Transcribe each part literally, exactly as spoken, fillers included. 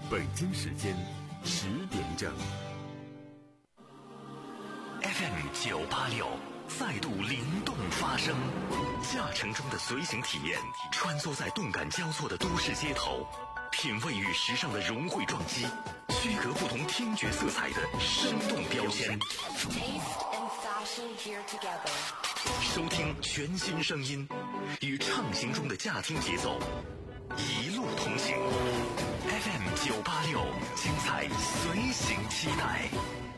北京时间十点整。 F M 九八六再度灵动发声，驾乘中的随行体验，穿梭在动感交错的都市街头，品味与时尚的融汇撞击，区隔不同听觉色彩的生动标签。收听全新声音，与畅行中的驾听节奏，一路同行。F M 九八六，精彩随行期待。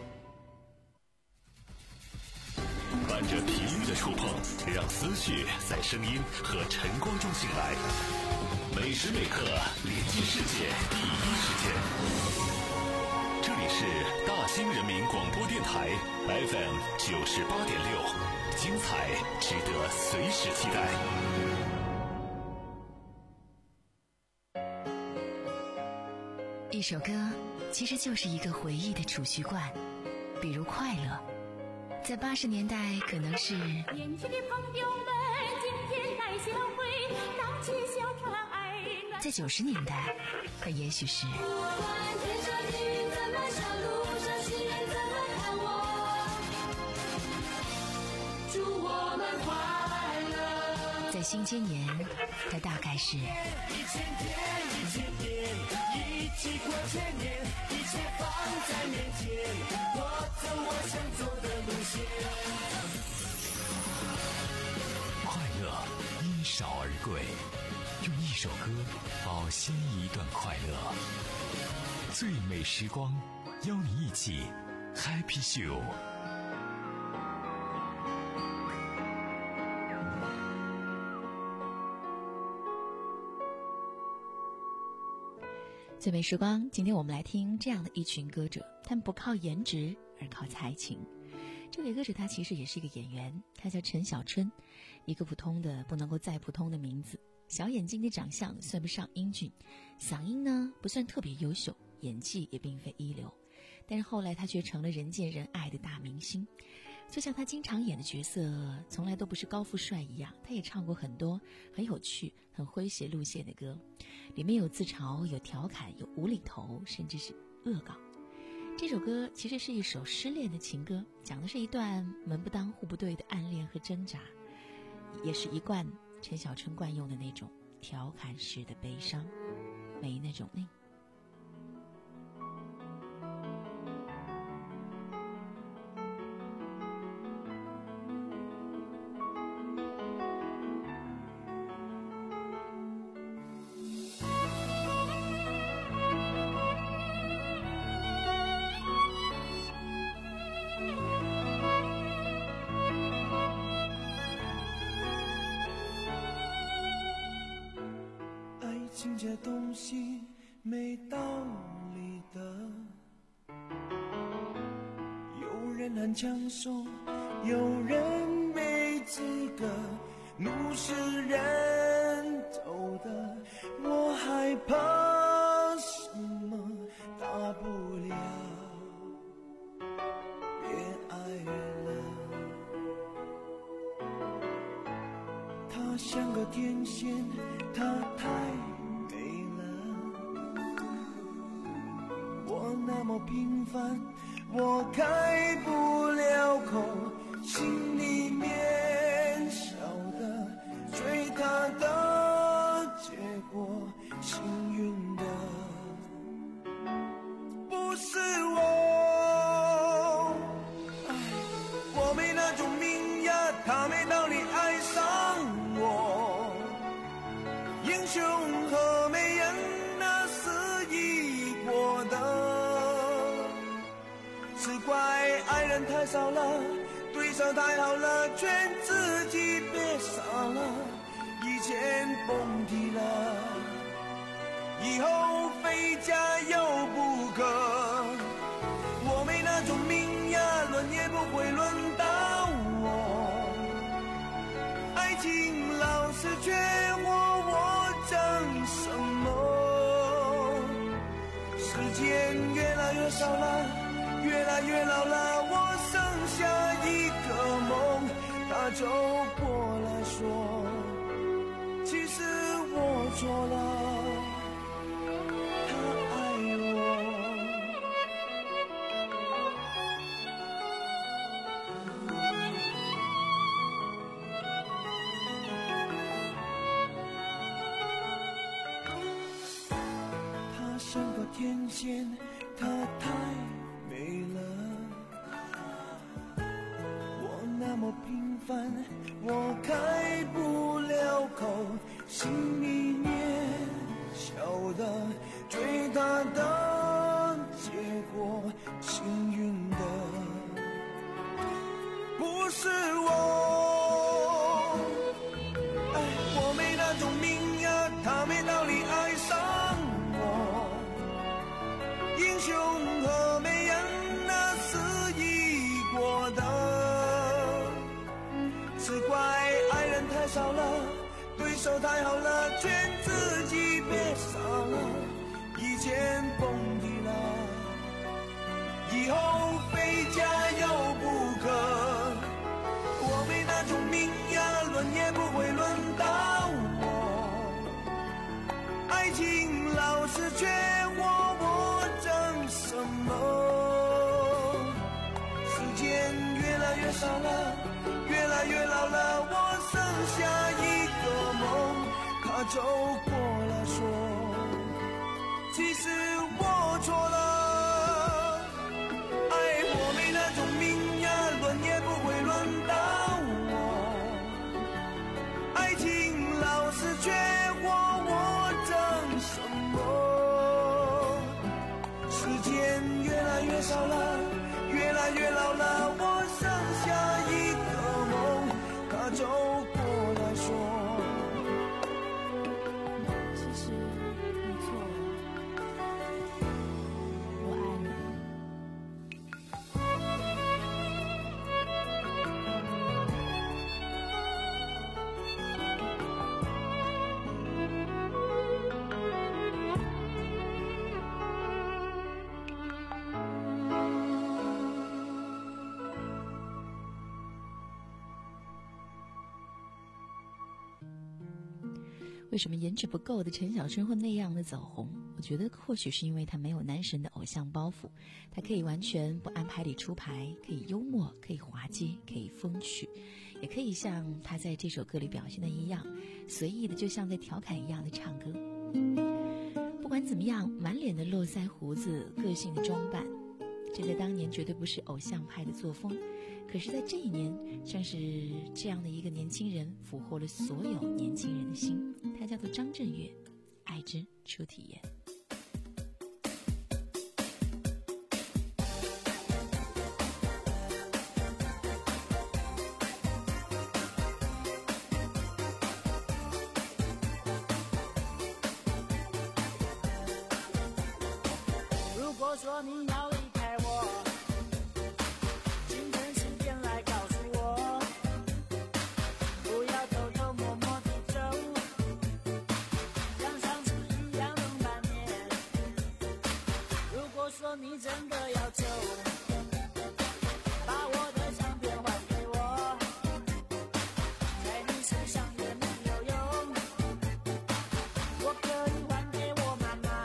伴着体育的触碰，让思绪在声音和晨光中醒来。每时每刻连接世界第一时间。这里是大兴人民广播电台 F M 九十八点六，精彩值得随时期待。 一首歌其实就是一个回忆的储蓄罐，比如快乐。在八十年代可能是年轻的朋友们今天来相会，荡起小船儿暖。 在九十年代可也许是祝我们快乐。 在新千年它大概是一千天一千天一起过千年，一切放在面前，我走我想走的路线。 快乐一少而贵，用一首歌保鲜一段快乐。最美时光，邀你一起 Happy Show。 最美时光，今天我们来听这样的一群歌者，他们不靠颜值而靠才情。这位歌者他其实也是一个演员，他叫陈小春，一个普通的不能够再普通的名字。小眼睛的长相算不上英俊，嗓音呢不算特别优秀，演技也并非一流，但是后来他却成了人见人爱的大明星。就像他经常演的角色从来都不是高富帅一样，他也唱过很多很有趣很诙谐路线的歌，里面有自嘲，有调侃，有无厘头，甚至是恶搞。这首歌其实是一首失恋的情歌，讲的是一段门不当户不对的暗恋和挣扎，也是一贯陈小春惯用的那种调侃式的悲伤，没那种泪。 这东西没道理的，有人很抢手，有人没资格，路是人走的，我害怕什么大不了，别爱了。他像个天线，他太那么平凡，我开不了口，心里面晓得追他的结果，幸运的不是我。唉，我没那种命呀，他没道理爱上我，英雄和美人那是一国的，怪爱人太少了，对手太好了，劝自己别傻了，以前蹦迪了，以后非加油不可。我没那种命呀，轮也不会轮到我，爱情老是缺我，我争什么？时间越来越少了，越来越老了，我剩下一个梦，他走过来说，其实我错了，他爱我。 像个天仙，她太美了。我那么平凡，我开不了口，心里面晓得追她的结果，幸运的不是我。哎，我没那种命呀，她没道理爱上我。英雄和美人那是一国的，只怪爱人太少了，对手太好了，劝自己别傻了，以前蹦迪了，以后非加油不可。我没那种命呀，轮也不会轮到我。爱情老是缺我，我争什么？时间越来越少了，越来越老了，我剩下一个梦，他走过了说，其实我错了。哎，我没那种命呀，轮也不会轮到我。爱情老是缺我，我争什么？时间越来越少了，越来越老了，我剩下一个梦，他走过来说， 其实你错了，我爱你。为什么颜值不够的陈小春会那样的走红？我觉得或许是因为他没有男神的偶像包袱，他可以完全不按牌理出牌，可以幽默，可以滑稽，可以风趣，也可以像他在这首歌里表现的一样，随意的就像在调侃一样的唱歌。不管怎么样，满脸的络腮胡子，个性的装扮，这在当年绝对不是偶像派的作风。可是在这一年，正是这样的一个年轻人俘获了所有年轻人的心，他叫做张震岳，爱之初体验。 如果说你要离开我，清晨时间来告诉我，不要偷偷摸摸地走，像上次一样等半年。如果说你真的要走，把我的相片还给我，在你身上也没有用，我可以还给我妈妈。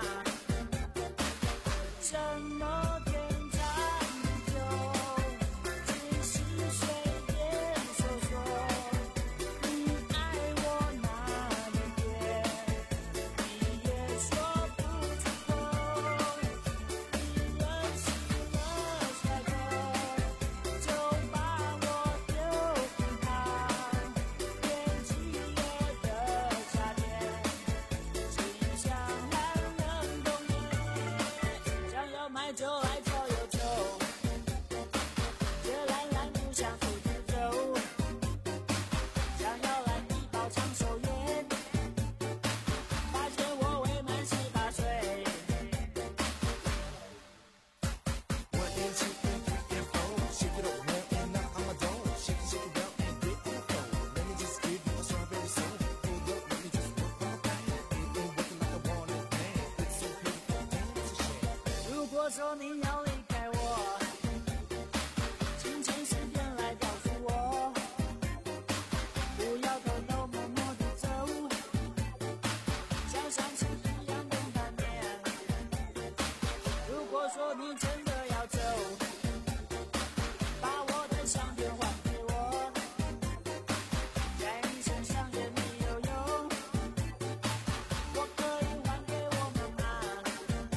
什么天长地久，只是随便说说。你爱我那么远，你也说不出口。你任性了甩头，就把我丢进他天气热的夏天，心像寒冷冬夜，想要买就来走又走，这懒懒不想出去走，想要来一包长寿烟，发现我未满十八岁。 One and two and three and four, shake it up, one and now I'm a dog. Shake it, shake it well and get on the floor. Let me just give you a strawberry soda. Hold up, let me just work on my thing. It ain't working like I want it, man. It's so beautiful, damn, it's a shame. 如果说你要离开我，清晨时间来告诉我，不要偷偷摸摸地走，像上次一样等半年。如果说你真的要走，把我的相片还给我，在你身上也没有用，我可以还给我妈妈。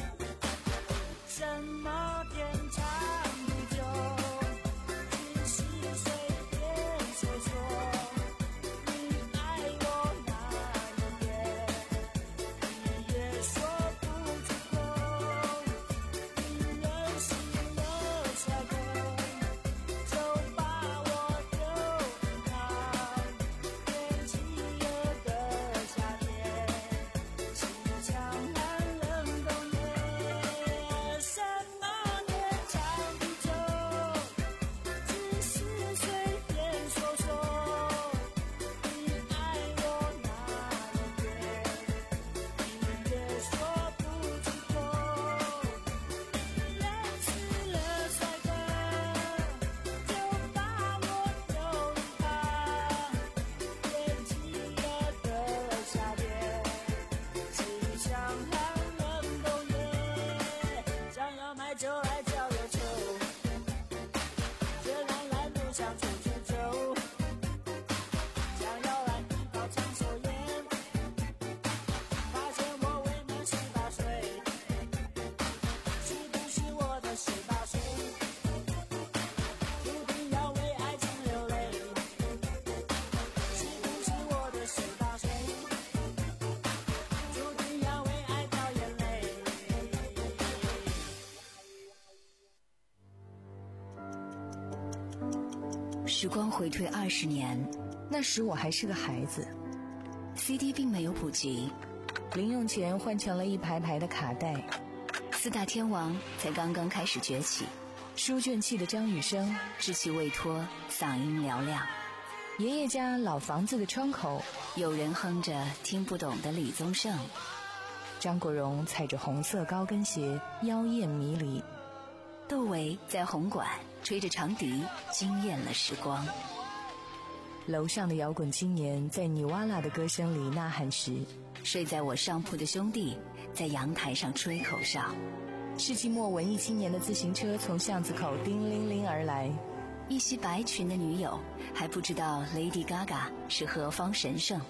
时光回退二十年， 那时我还是个孩子， C D 并没有普及， 零用钱换成了一排排的卡带， 四大天王才刚刚开始崛起， 书卷气的张雨生， 稚气未脱，嗓音嘹亮。 爷爷家老房子的窗口， 有人哼着听不懂的李宗盛。 张国荣踩着红色高跟鞋，妖艳迷离。 窦唯在红馆吹着长笛，惊艳了时光。 楼上的摇滚青年在尼瓦拉的歌声里呐喊时， 睡在我上铺的兄弟在阳台上吹口哨。 世纪末文艺青年的自行车从巷子口叮铃铃而来， 一袭白裙的女友还不知道 Lady Gaga 是何方神圣。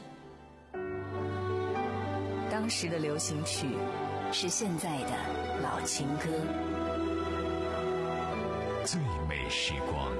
当时的流行曲是现在的老情歌。 最美时光。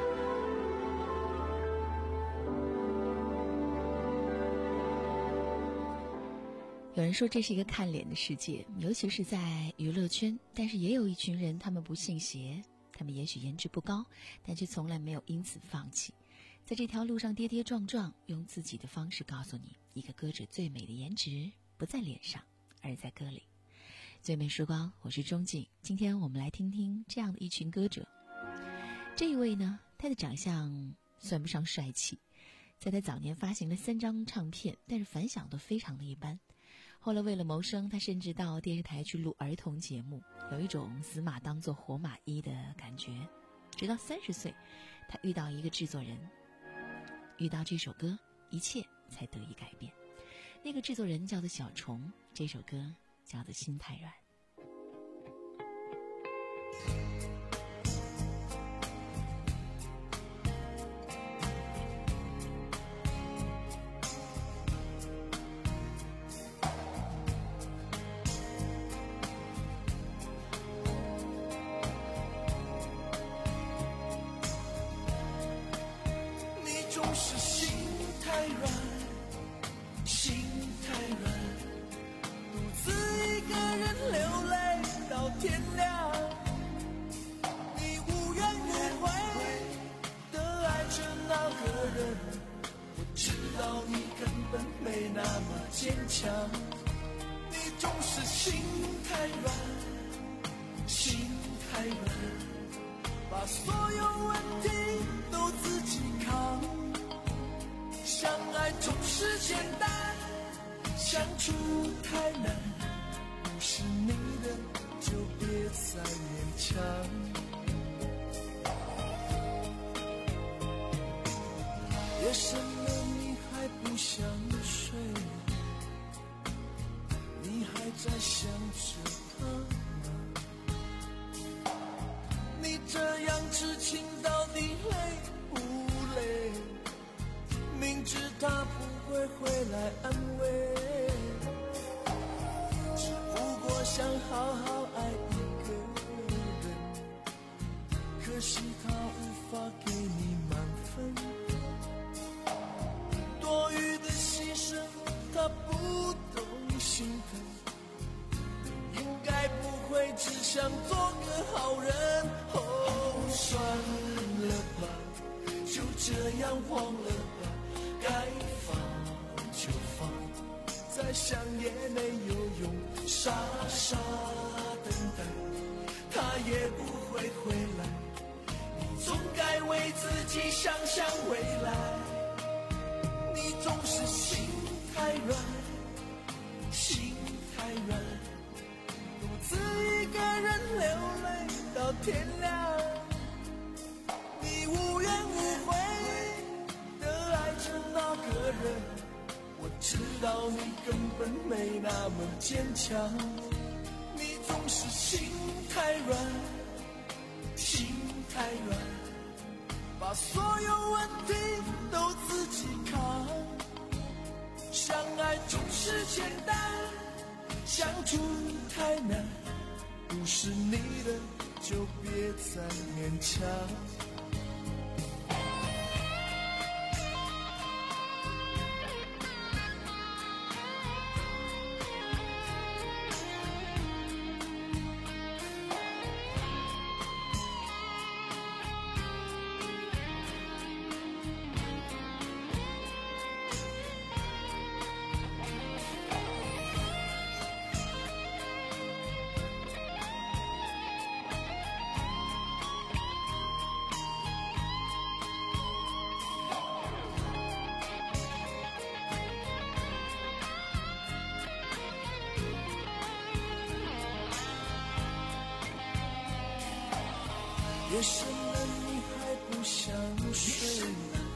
有人说这是一个看脸的世界，尤其是在娱乐圈，但是也有一群人，他们不信邪，他们也许颜值不高，但却从来没有因此放弃，在这条路上跌跌撞撞，用自己的方式告诉你，一个歌者最美的颜值不在脸上，而在歌里。最美时光，我是钟静，今天我们来听听这样的一群歌者。这一位呢，他的长相算不上帅气，在他早年发行了三张唱片，但是反响都非常的一般。后来为了谋生，他甚至到电视台去录儿童节目，有一种死马当作活马医的感觉。直到三十岁，他遇到一个制作人，遇到这首歌，一切才得以改变。那个制作人叫做小虫，这首歌叫做《心太软》。 夜深了你还不想睡，你还在想着他吗？你这样痴情到底累不累？明知他不会回来安慰，只不过想好好爱一个人，可惜他无法给你满分，多余的牺牲他不懂心疼，应该不会只想做个好人。哦，算了吧，就这样忘了吧，该放就放，再想也没有用，傻傻等待他也不会回来，你总该为自己想想未来。你总是心太软，心太软，独自一个人流泪到天亮，你无怨无悔的爱着那个人，我知道你根本没那么坚强，你总是心太软，心太软，把所有问题都自己扛，相爱总是简单，相处太难，不是你的就别再勉强。 夜深了你还不想睡，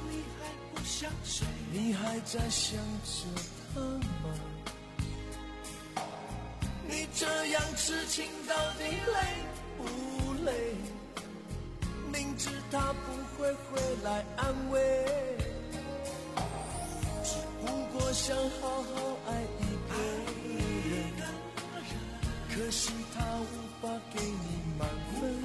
你还在想着他吗？你这样痴情到底累不累？明知他不会回来安慰，只不过想好好爱一个人，可惜他无法给你满分，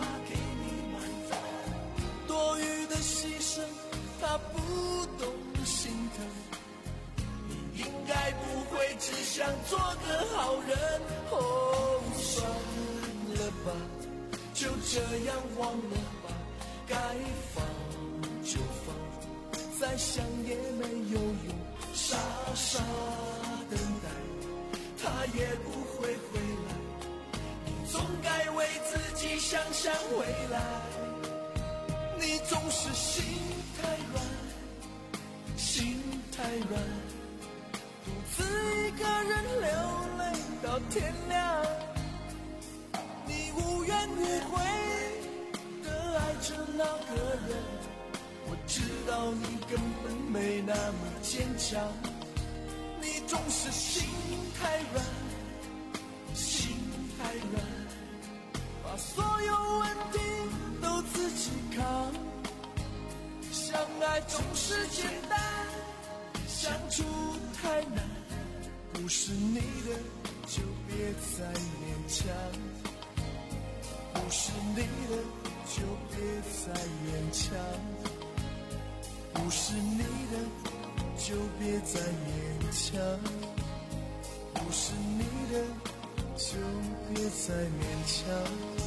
多余的牺牲他不懂心疼，你应该不会只想做个好人。哦，算了吧，就这样忘了吧，该放就放，再想也没有用，傻傻等待，他也不会回来，你总该为自己想想未来。你总是心太软，心太软，独自一个人流泪到天亮，你无怨无悔的爱着那个人，我知道你根本没那么坚强，你总是心太软，心太软，把所有问题都自己扛，相爱总是简单，相处太难，不是你的就别再勉强，不是你的就别再勉强，不是你的就别再勉强，不是你的就别再勉强。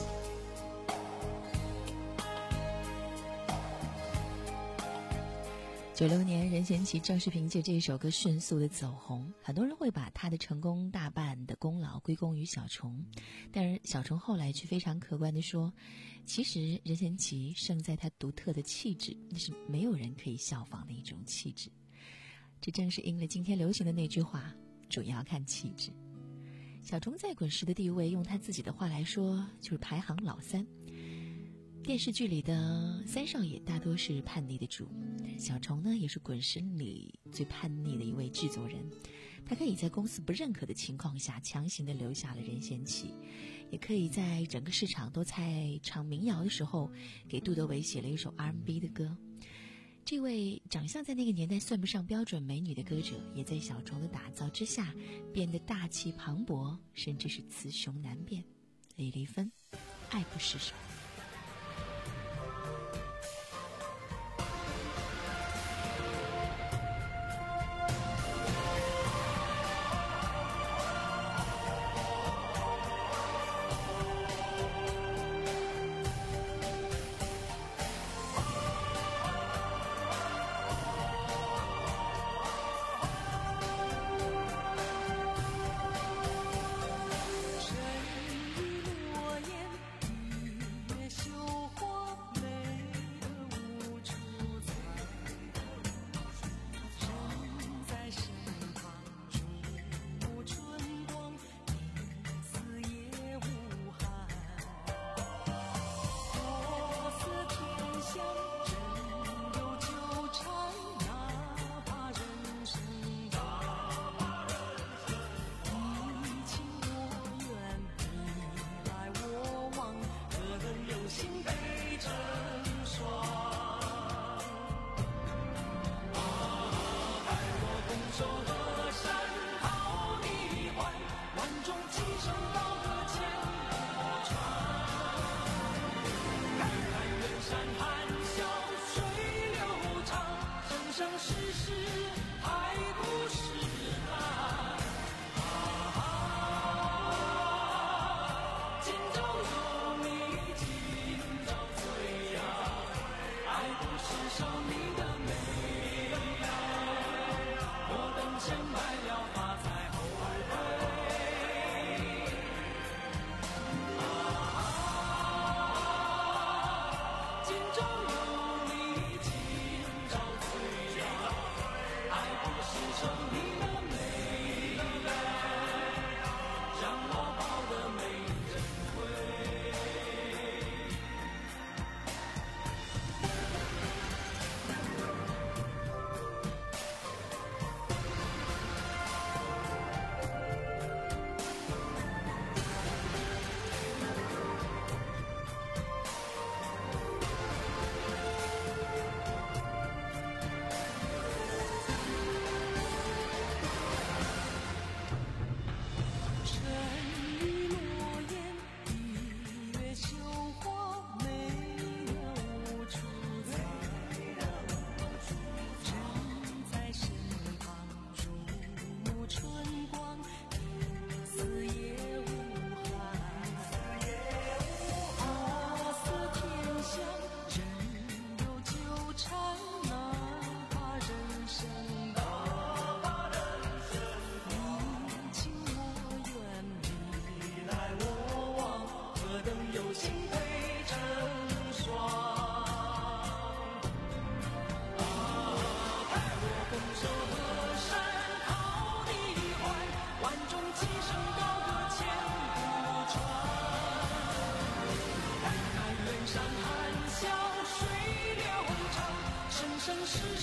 九六年，任贤齐正是凭借这首歌迅速的走红，很多人会把他的成功大半的功劳归功于小虫，但是小虫后来却非常客观地说，其实任贤齐胜在他独特的气质，那是没有人可以效仿的一种气质。这正是应了今天流行的那句话，主要看气质。小虫在滚石的地位，用他自己的话来说，就是排行老三。电视剧里的三少爷大多是叛逆的主，小虫呢也是滚石里最叛逆的一位制作人，他可以在公司不认可的情况下强行的留下了任贤齐，也可以在整个市场都在唱民谣的时候给杜德伟写了一首 R and B 的歌。这位长相在那个年代算不上标准美女的歌者，也在小虫的打造之下变得大气磅礴，甚至是雌雄难辨。李丽芬，爱不释手。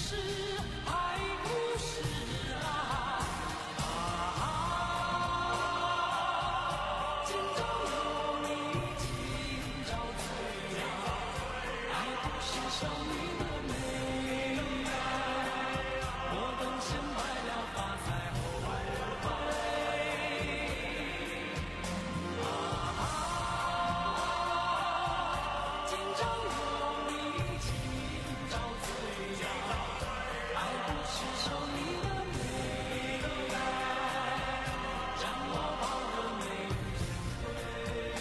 是，爱不是啊啊！今朝有你，今朝醉呀，爱不是少女的美呀，我等先白了发财后悔啊！今朝有你，今朝醉呀，爱不是少女的美呀，让我抱得美人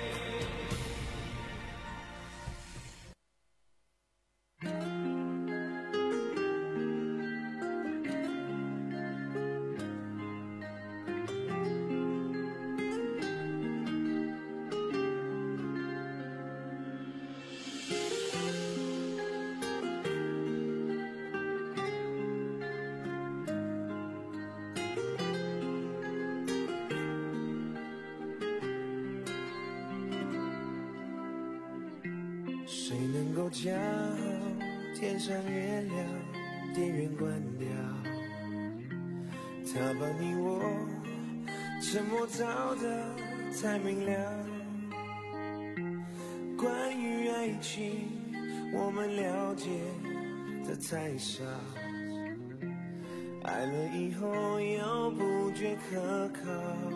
谁能够将天上月亮电源关掉？它把你我沉默照得太明了。关于爱情，我们了解的太少。爱了以后又不觉可靠。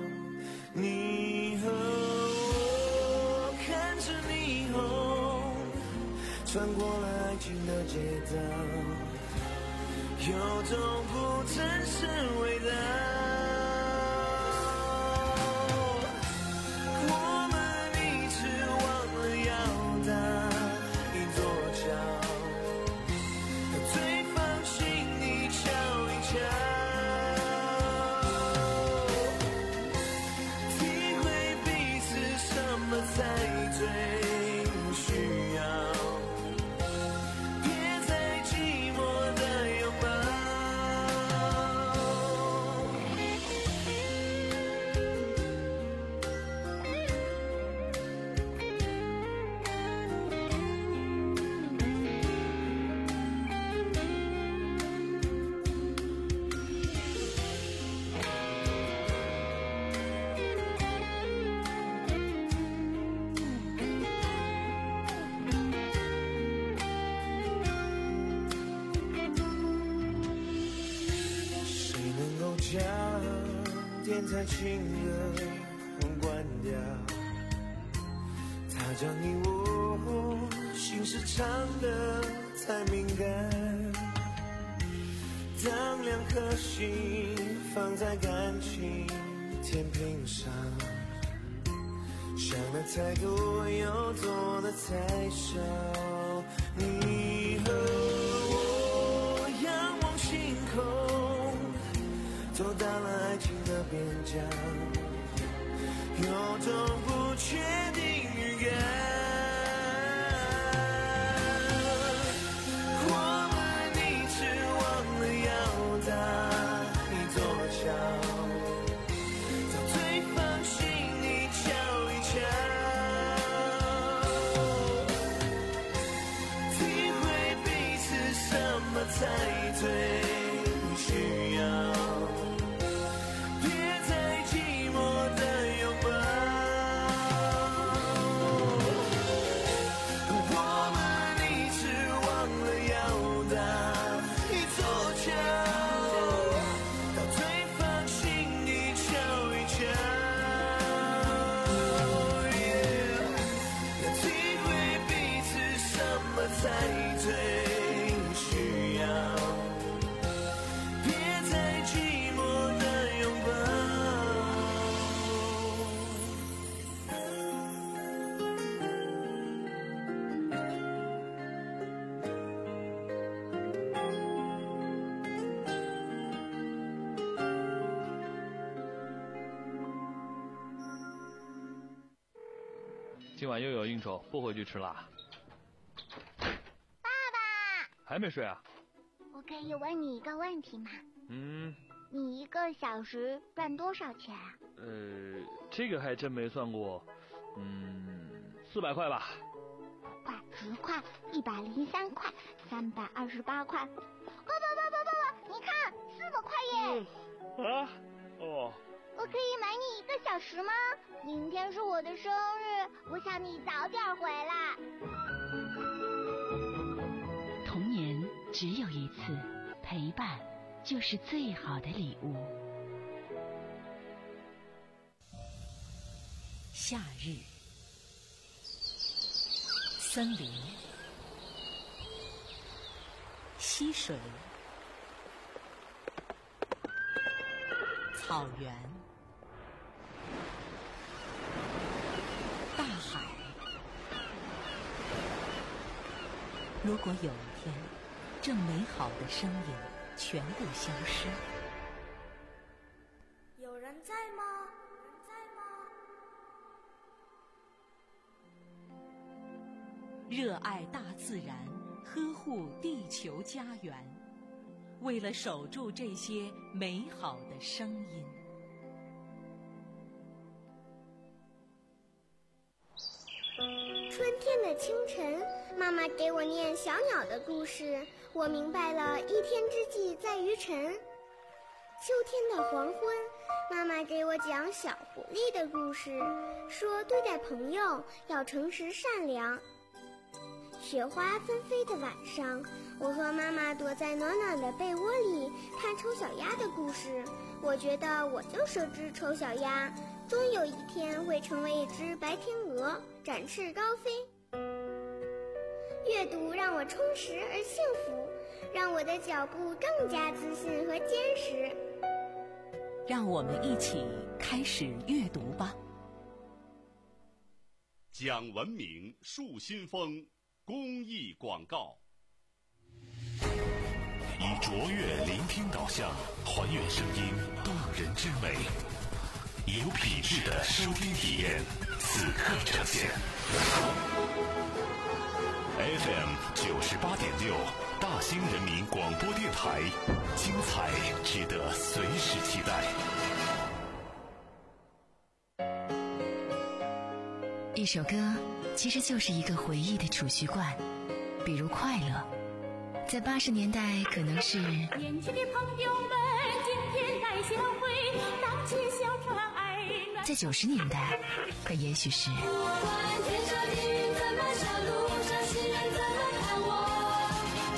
你和我看着霓虹穿过了爱情的街道，有种不真实味道。我们一直忘了要搭一座桥，到对方心里瞧一瞧，体会彼此什么才最需要。将电台情歌关掉，它将你我心事唱得太敏感。当两颗心放在感情天平上，想的太多又做的太少。你和我仰望星空，走到了爱情的边疆，有种不确定预感。我们一直忘了要搭一座桥，到对方心里瞧一瞧，体会彼此什么才最需要。才最需要，别再寂寞的拥抱。 今晚又有应酬，不回去吃啦。还没睡啊？ 我可以问你一个问题吗？ 嗯。 你一个小时赚多少钱啊？ 呃，这个还真没算过。嗯，四百块吧。 五块、十块、一百零三块、三百二十八块， 啊，哦。 我可以买你一个小时吗？明天是我的生日，我想你早点回来。 童年只有一次，陪伴就是最好的礼物。夏日，森林，溪水，草原，大海。如果有一天，这美好的声音全部消失， 有人在吗？有人在吗？ 热爱大自然，呵护地球家园，为了守住这些美好的声音。 春天的清晨，妈妈给我念小鸟的故事，我明白了一天之计在于晨。秋天的黄昏，妈妈给我讲小狐狸的故事，说对待朋友要诚实善良。雪花纷飞的晚上，我和妈妈躲在暖暖的被窝里看丑小鸭的故事，我觉得我就是只丑小鸭，终有一天会成为一只白天鹅，展翅高飞。阅读让我充实而幸福，让我的脚步更加自信和坚实。 让我们一起开始阅读吧。 讲文明树新风公益广告。以卓越聆听导向，还原声音动人之美，有品质的收听体验，此刻呈现。F M 九十八点六，大兴人民广播电台，精彩值得随时期待。 一首歌其实就是一个回忆的储蓄罐，比如快乐，在八十年代可能是年轻的朋友们，今天来相会，荡起小船爱暖。 在九十年代，可也许是不管天上地狱怎么下，路上行人怎么看我，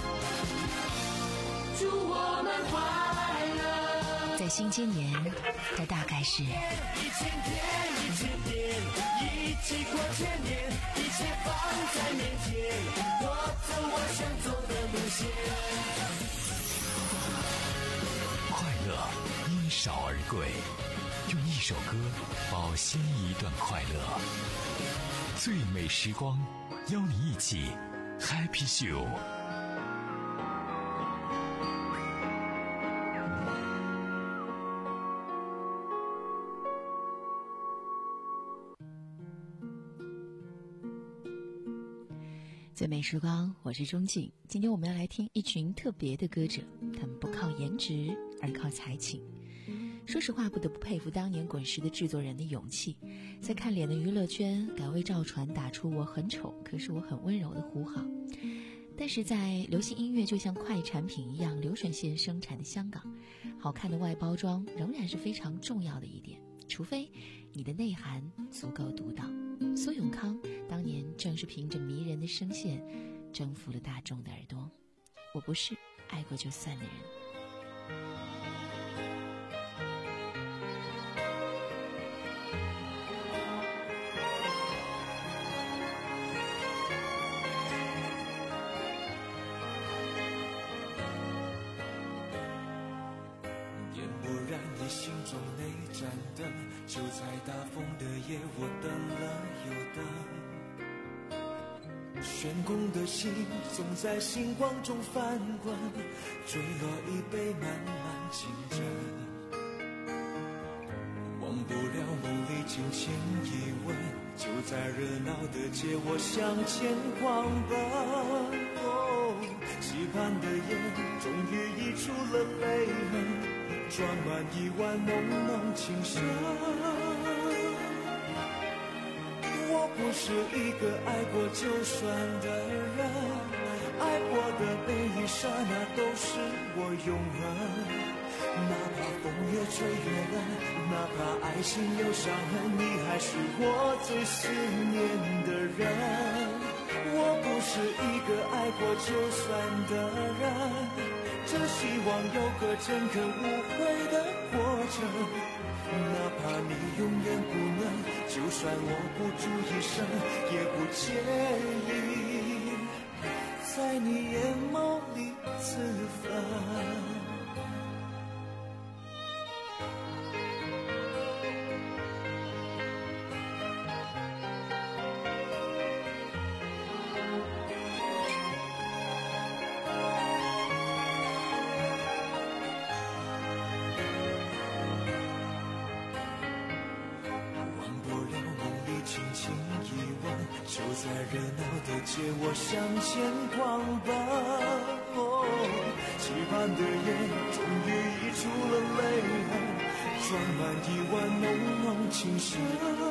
祝我们快乐。 在新今年，它大概是一千天一千年，一起过千年，一切放在面前，我走我想走的路线。 快乐因少而贵，用一首歌保鲜一段快乐。最美时光，邀你一起 Happy Show。 最美时光，我是钟静。今天我们要来听一群特别的歌者，他们不靠颜值，而靠才情。说实话，不得不佩服当年滚石的制作人的勇气，在看脸的娱乐圈敢为赵传打出我很丑可是我很温柔的呼号。但是在流行音乐就像快产品一样流水线生产的香港，好看的外包装仍然是非常重要的一点，除非你的内涵足够独到。苏永康当年正是凭着迷人的声线征服了大众的耳朵。我不是爱过就算的人。 点不燃你心中那盏灯，就在大风的夜我等了又等。悬空的心总在星光中翻滚，坠落一杯漫漫情真。忘不了梦里轻轻一吻，就在热闹的街我向前狂奔。哦，期盼的眼终于溢出了泪痕，装满一碗浓浓情深。我不是一个爱过就算的人，爱过的每一刹那都是我永恒。 哪怕风越吹越冷，哪怕爱情有伤痕，你还是我最思念的人。我不是一个爱过就算的人，只希望有个诚恳无悔的过程。哪怕你永远不能，就算我不住一生，也不介意在你眼眸里自焚。就在热闹的街，我向前狂奔。哦，期盼的夜终于溢出了泪痕，装满一碗浓浓情深。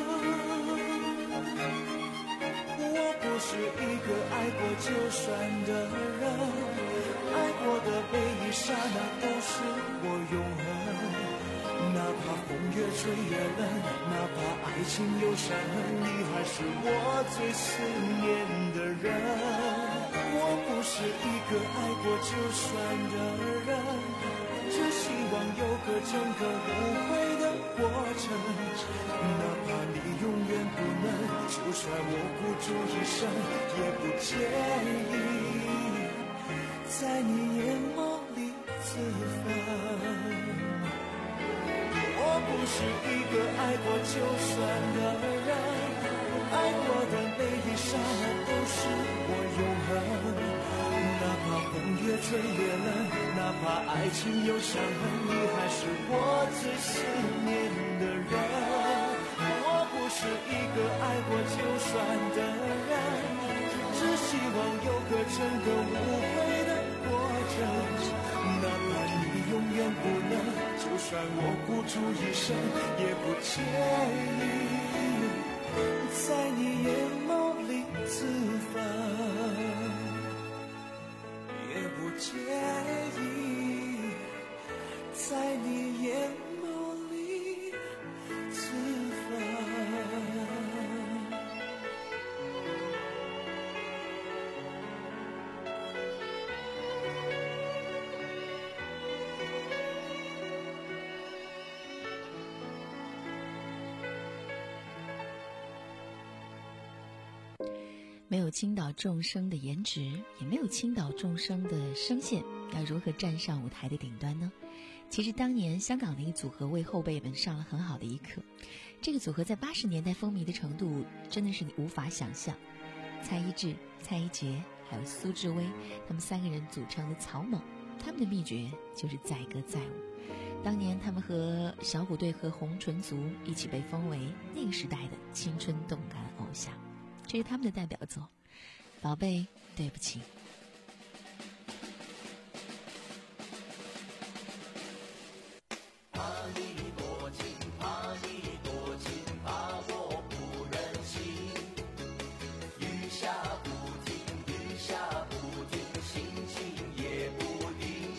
我不是一个爱过就算的人，爱过的每一刹那都是我永恒。哪怕风越吹越冷，哪怕爱情有伤痕，你还是我最思念的人。我不是一个爱过就算的人，只希望有个诚恳无悔的过程。哪怕你永远不能，就算我不住一生，也不介意在你眼眸里自焚。我不是一个爱过就算的人，爱过的每一刹那都是我永恒。哪怕风越吹越冷，哪怕爱情有伤痕，你还是我最思念的人。我不是一个爱过就算的人，只希望有个诚恳无悔的过程。哪怕你永远不能，就算我孤注一生，也不介意在你眼眸里自焚，也不介意在你眼眸里自焚。 没有倾倒众生的颜值，也没有倾倒众生的声线，要如何站上舞台的顶端呢？其实当年香港的一个组合为后辈们上了很好的一课。这个组合在八十年代风靡的程度真的是你无法想象。蔡一智、蔡一杰还有苏志威，他们三个人组成的草蜢，他们的秘诀就是载歌载舞。当年他们和小虎队和红唇族一起被封为那个时代的青春动感偶像，这是他们的代表作《宝贝对不起》。 怕你多情，怕你多情，怕我不忍心。雨下不停，雨下不停，心情也不定。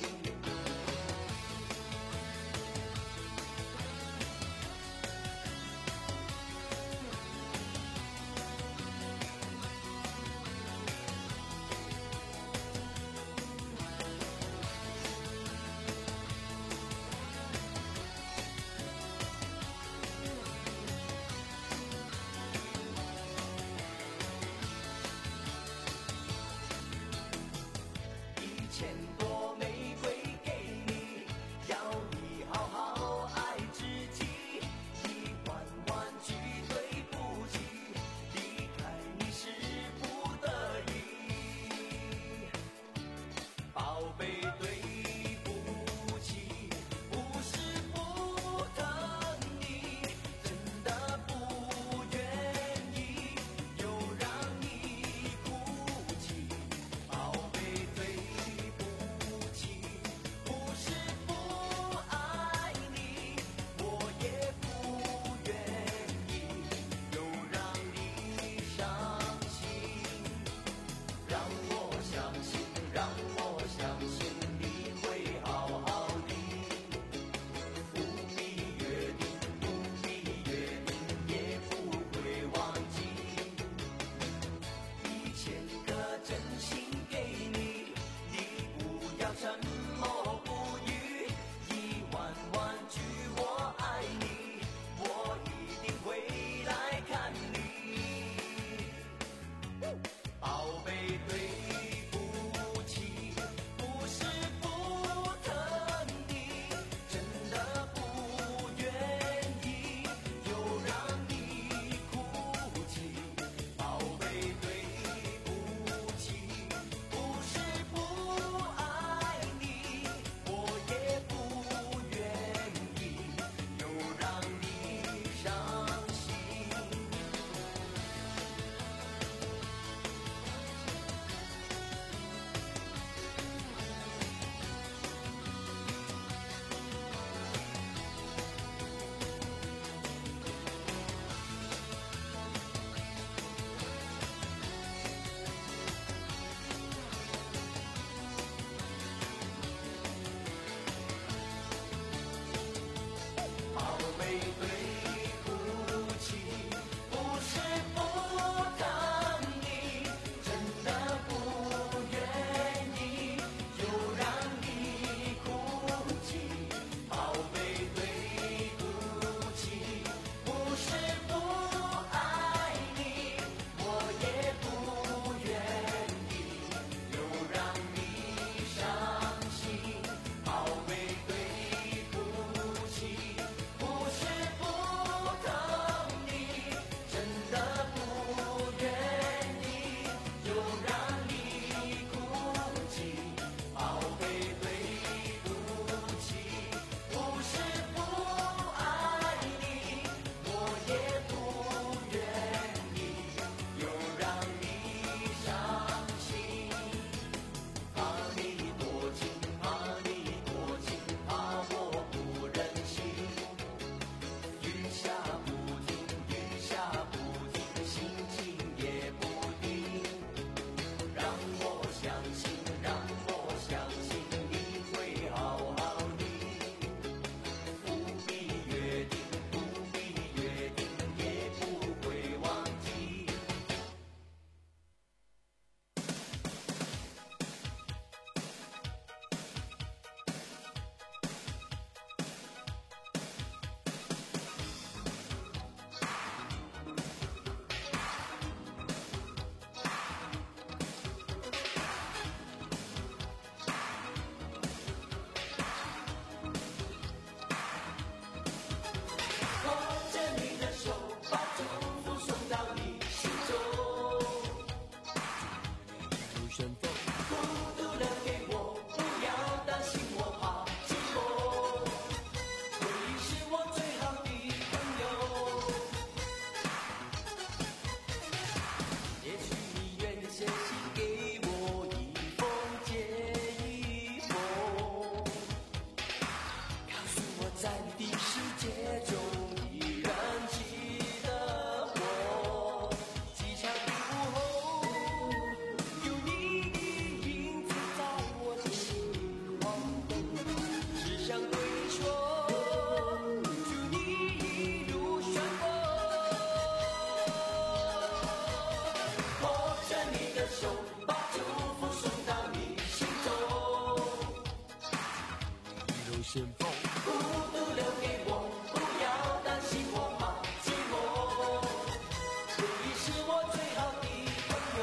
旋风。孤独留给我，不要担心我怕寂寞。回忆是我最好的朋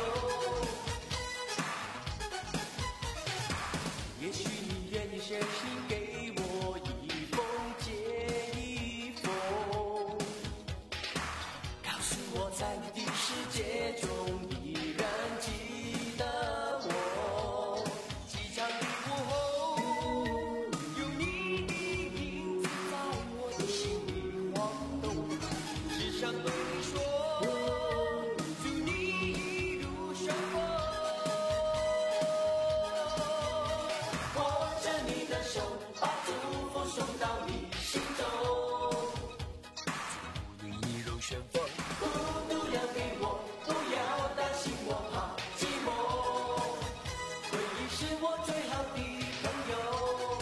友。也许你愿意写信给我，一封接一封，告诉我在你的世界中依然记得我。机场的午后，有你的影子在我的心里晃动，只想对你说，祝你一路顺风。握着你的手，把祝福送到你心中。祝你一路顺风。孤独留给我，不要担心我怕寂寞。回忆是我最好的朋友。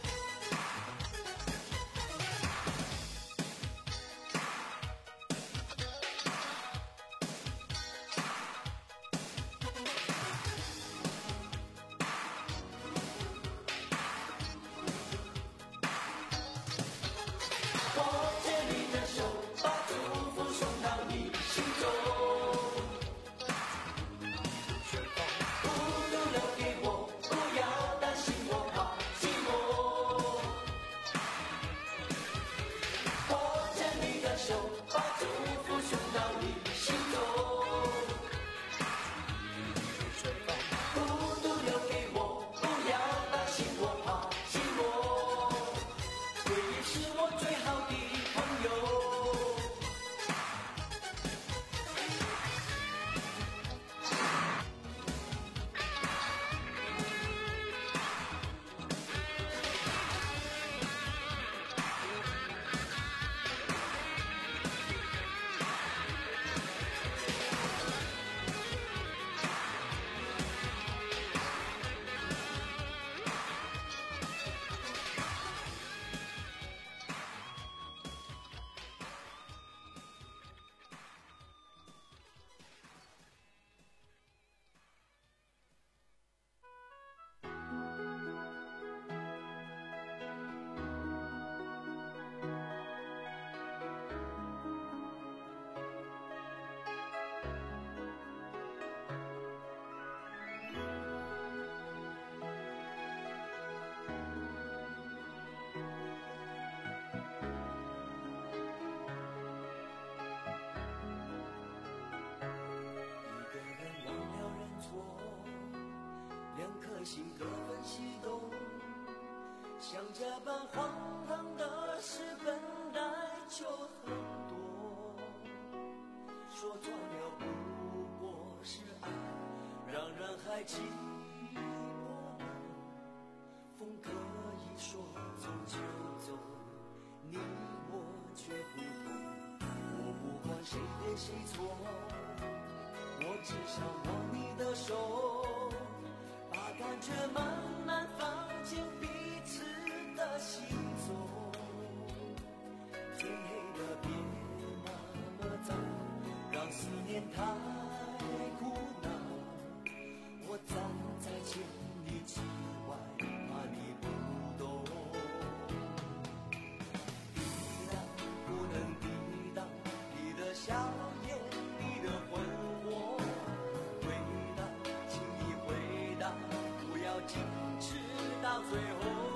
握着你的手，把祝福送到你心中。孤独留给我，不要担心我怕寂寞。握着你的手，把祝福送到你心中。孤独留给我，不要担心我怕寂寞。回忆是我最好的朋友。一个人忘了认错，两颗心各分西东，像这般荒唐的事本来就很多，说错了不过是爱，让人还寂寞呢。风可以说走就走，你我却不同。我不管谁对谁错，我只想握你的手，把感觉慢慢放进彼此的心中。天黑的别那么早，让思念太苦恼。我站在千里之外，怕你不懂。抵挡不能抵挡你的笑颜，你的魂魄。回答，请你回答，不要坚持到最后。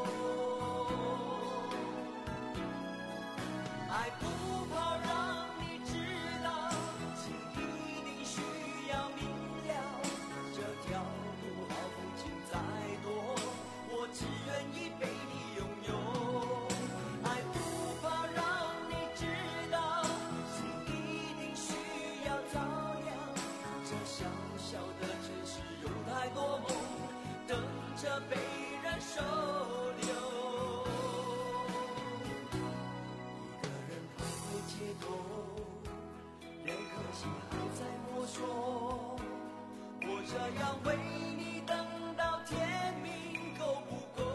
爱不怕让你知道，情一定需要明了。这条路好风景再多，我只愿意被你拥有。爱不怕让你知道，心一定需要照亮。这小小的城市有太多梦，等着被人收留。一个人徘徊街头，两颗心还在摸索。我这样为你等到天明够不够？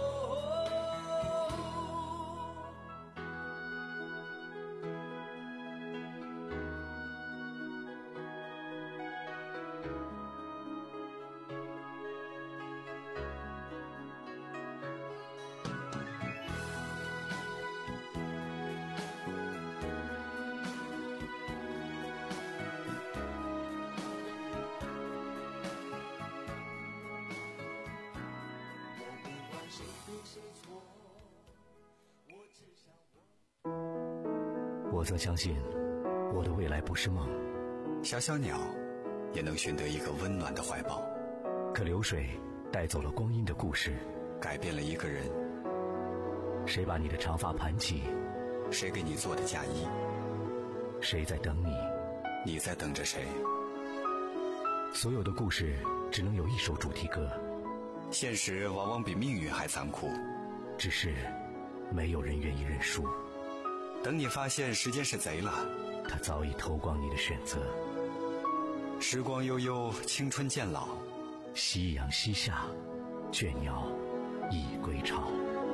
我则相信，我的未来不是梦。 小小鸟也能寻得一个温暖的怀抱。 可流水带走了光阴的故事， 改变了一个人。 谁把你的长发盘起？ 谁给你做的嫁衣？ 谁在等你？ 你在等着谁？ 所有的故事只能有一首主题歌。 现实往往比命运还残酷， 只是没有人愿意认输。 等你发现时间是贼了， 它早已偷光你的选择。 时光悠悠，青春渐老， 夕阳西下，倦鸟已归巢。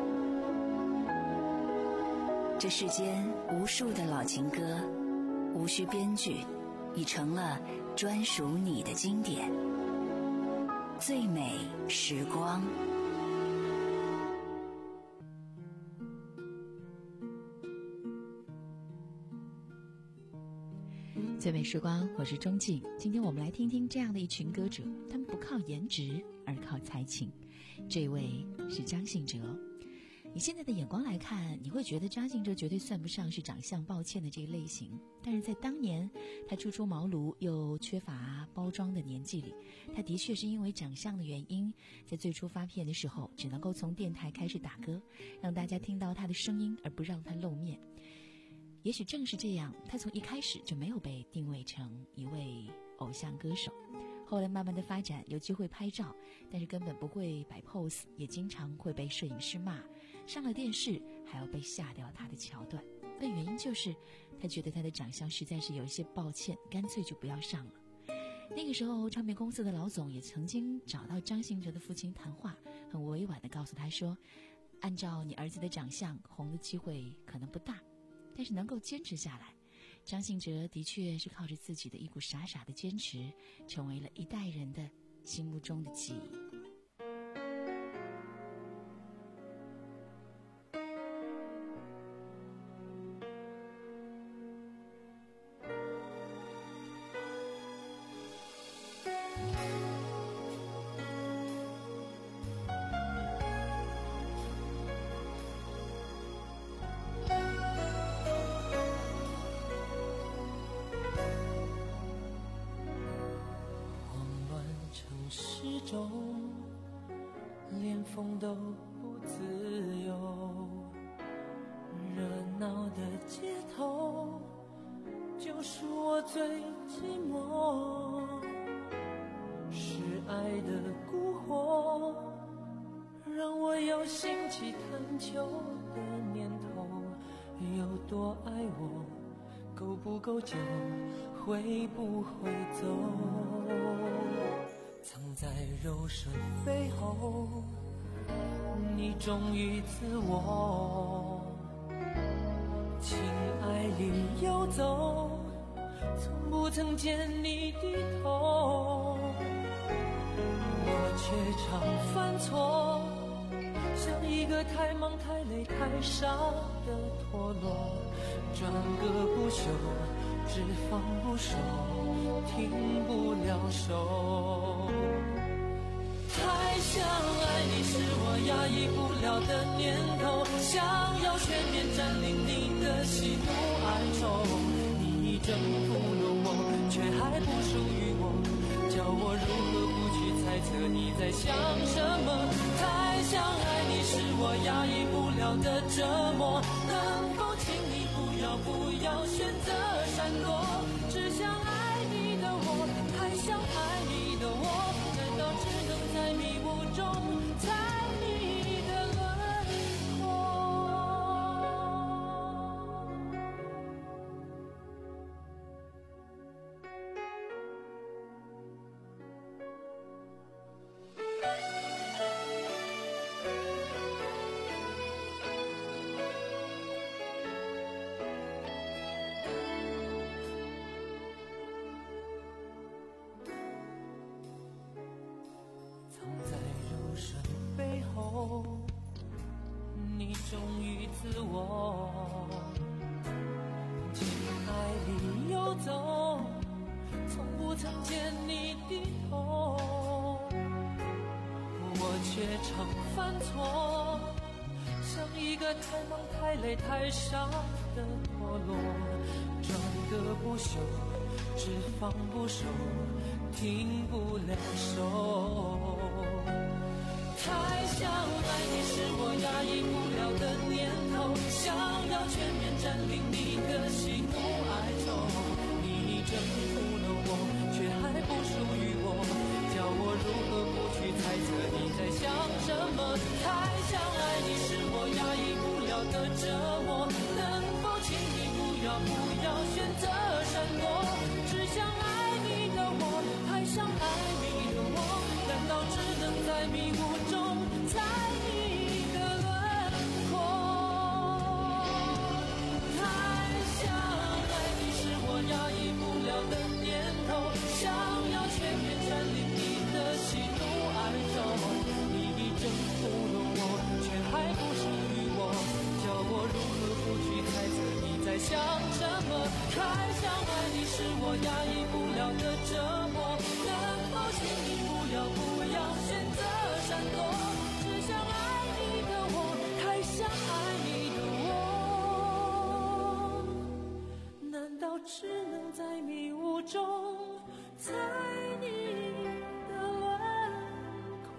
这世间无数的老情歌，无需编剧，已成了专属你的经典。最美时光。 最美时光，我是钟静。今天我们来听听这样的一群歌者，他们不靠颜值，而靠才情。这位是张信哲。以现在的眼光来看，你会觉得张信哲绝对算不上是长相抱歉的这一类型，但是在当年他初出茅庐又缺乏包装的年纪里，他的确是因为长相的原因，在最初发片的时候只能够从电台开始打歌，让大家听到他的声音而不让他露面。也许正是这样，他从一开始就没有被定位成一位偶像歌手。后来慢慢的发展，有机会拍照，但是根本不会摆 pose， 也经常会被摄影师骂，上了电视还要被下掉他的桥段。那原因就是他觉得他的长相实在是有一些抱歉，干脆就不要上了。那个时候唱片公司的老总也曾经找到张信哲的父亲谈话，很委婉的告诉他说，按照你儿子的长相，红的机会可能不大，但是能够坚持下来。张信哲的确是靠着自己的一股傻傻的坚持，成为了一代人的心目中的记忆。 连风都不自由，热闹的街头就是我最寂寞，是爱的蛊惑让我有兴起探求的念头，有多爱我，够不够久，会不会走，藏在柔顺背后，你忠于自我，情爱里游走，从不曾见你低头，我却常犯错，像一个太忙太累太傻的陀螺，转个不休，只放不收，停不了手。太想爱你是我压抑不了的念头，想要全面占领你的喜怒哀愁，你征服了我，却还不属于我，叫我如何不去猜测你在想什么。太想爱你是我压抑不了的折磨，能否请你不要不要选择闪躲，只想爱你的我，太想爱你的我，难道只能在迷雾中猜你的轮廓。你忠于自我，情爱里游走，从不曾见你低头，我却常犯错， 像一个太忙太累太傻的陀螺，转个不休，只放不收，停不了手。太想爱你是我压抑不了的念头，想要全面占领你的喜怒哀愁。你征服了我，却还不属于我，叫我如何不去猜测你在想什么。太想爱你是我压抑不了的折磨，能否请你不要不要选择闪躲？只想爱你的我，太想爱你的我，难道只能在迷雾中猜你的轮廓？太想爱你是我压抑不了的念头，想要全面占领你的喜怒哀愁。你已征服了我，却还不属于我，叫我如何不去猜测你在想什么。太想爱你是我压抑不了的折磨，能否请你不要不要选择闪躲？只想爱你的我，太想爱你的我，难道只能在迷雾中猜你的轮廓？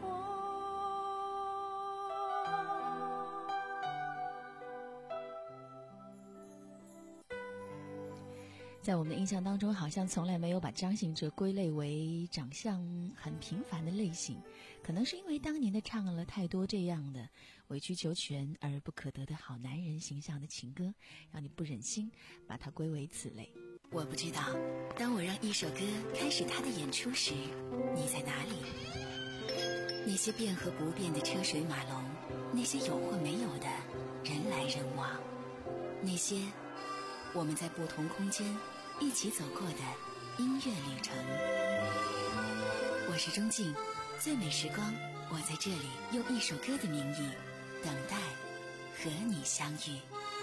在我们的印象当中，好像从来没有把张信哲归类为长相很平凡的类型，可能是因为当年的唱了太多这样的委曲求全而不可得的好男人形象的情歌，让你不忍心把它归为此类。 我不知道，当我让一首歌开始它的演出时，你在哪里？那些变和不变的车水马龙，那些有或没有的人来人往，那些我们在不同空间一起走过的音乐旅程。我是钟静，最美时光，我在这里用一首歌的名义等待和你相遇。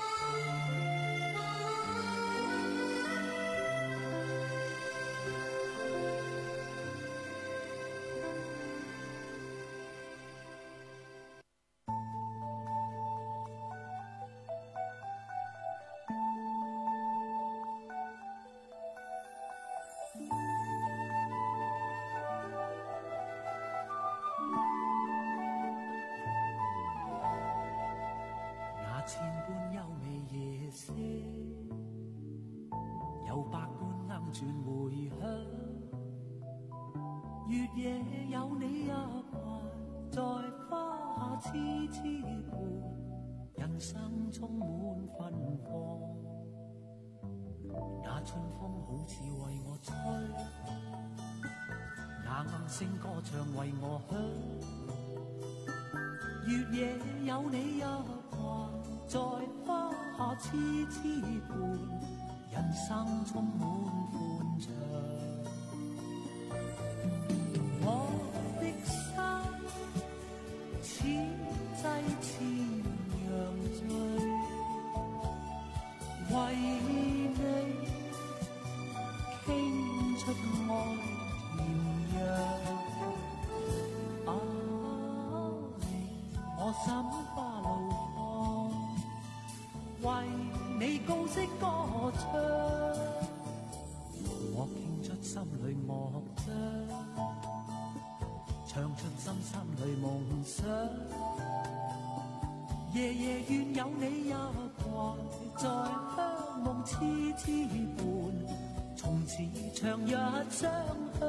千般優美夜色，有百般鵪鶉回響。月夜有你一環，在花下痴痴伴，人生充滿芬芳。那春風好似為我吹，那暗聲歌唱為我響。月夜有你一環，在花下痴痴伴，人生充滿歡暢。我的心似劑似釀醉，為你傾出愛甜藥。啊，我心花怒放，為你高聲歌唱，我傾出心裏樂章，唱出心心裏夢想。夜夜願有你一懷，在鄉夢痴痴伴，從此長日相向。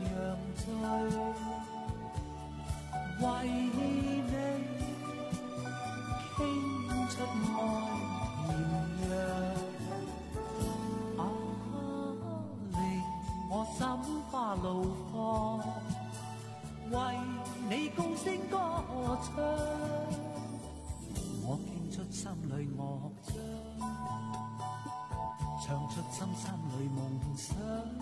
為你傾輕出愛豔陽。啊，令我心花怒放，為你高聲歌唱，我傾出心裏樂章，唱出深深裏夢想。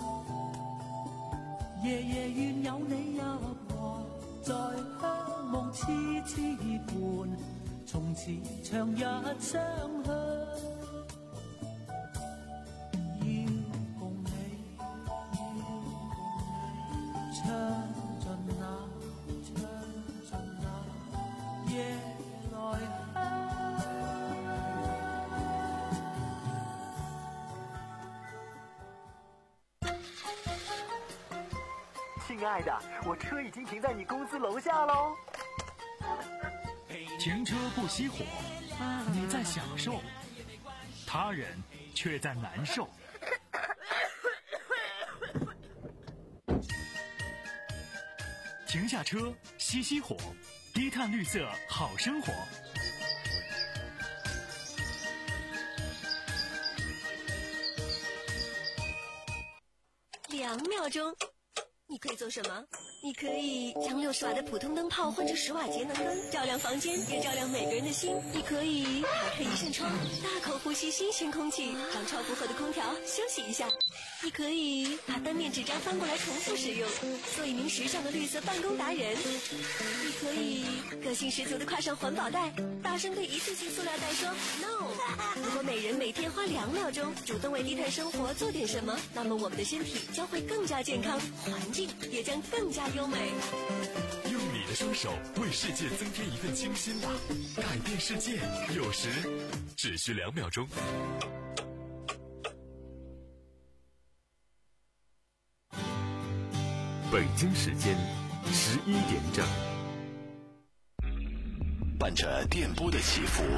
夜夜願有你入來，在香夢痴痴伴，從此長日相向。要共你，唱盡那，唱盡那夜來香。 亲爱的，我车已经停在你公司楼下喽。 停车不熄火，你在享受，他人却在难受。停下车，熄熄火，低碳绿色好生活。 两秒钟。你可以做什么？你可以将六十瓦的普通灯泡换成十瓦节能灯，照亮房间，也照亮每个人的心。你可以打开一扇窗，大口呼吸新鲜空气，让超负荷的空调休息一下。你可以把单面纸张翻过来重复使用，做一名时尚的绿色办公达人。你可以个性十足的挎上环保袋，大声对一次性塑料袋说 no。如果每人每天花两秒钟主动为低碳生活做点什么，那么我们的身体将会更加健康，环境也将更加优美。 用你的双手为世界增添一份清新吧，改变世界有时只需两秒钟。 北京时间十一点整， 伴着电波的起伏，